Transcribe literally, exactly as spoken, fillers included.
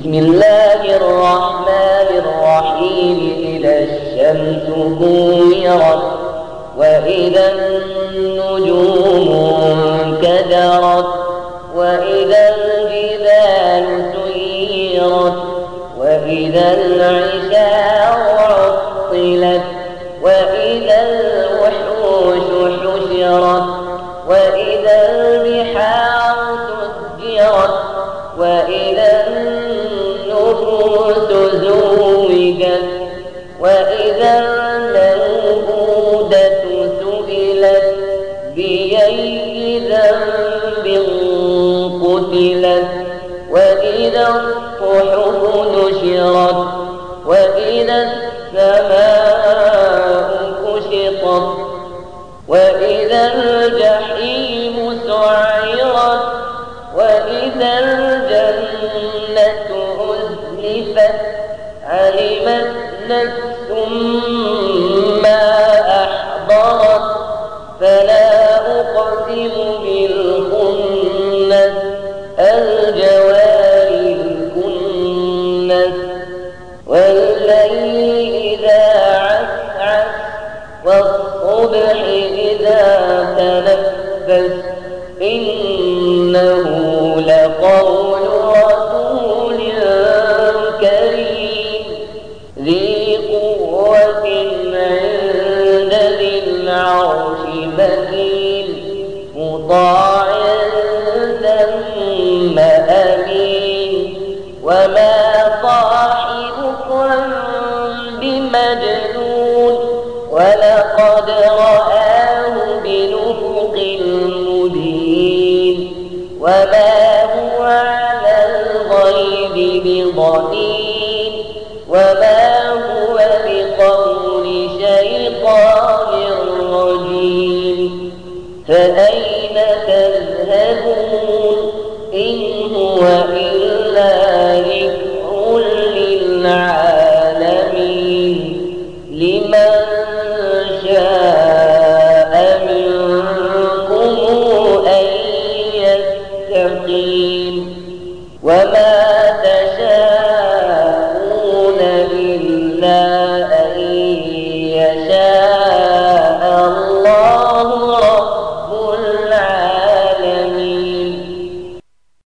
بسم الله الرحمن الرحيم. إذا الشمس كورت وإذا النجوم انكدرت وإذا الجبال سيرت وإذا العشار عطلت وإذا الوحوش حشرت وإذا البحار سجرت وإذا النفوس زوجت وإذا الموءودة سئلت بأي ذنب قتلت وإذا الصحف نشرت وإذا السماء كشطت وإذا الجحيم سعرت وإذا الجنة أزلفت علمت نفس ما أحضرت فلا أقسم بالخنس الجوار الكنس والليل إذا عسعس والصبح إذا تنفس إنه لقول رسول كريم ذي قوة عند ذي العرش مكين مطاع ثم أمين وما صاحبكم بمجنون ولقد رآه بالأفق المبين وما هو على الغيب بضنين وما هو بقول شيطان رجيم فأين تذهبون إن هو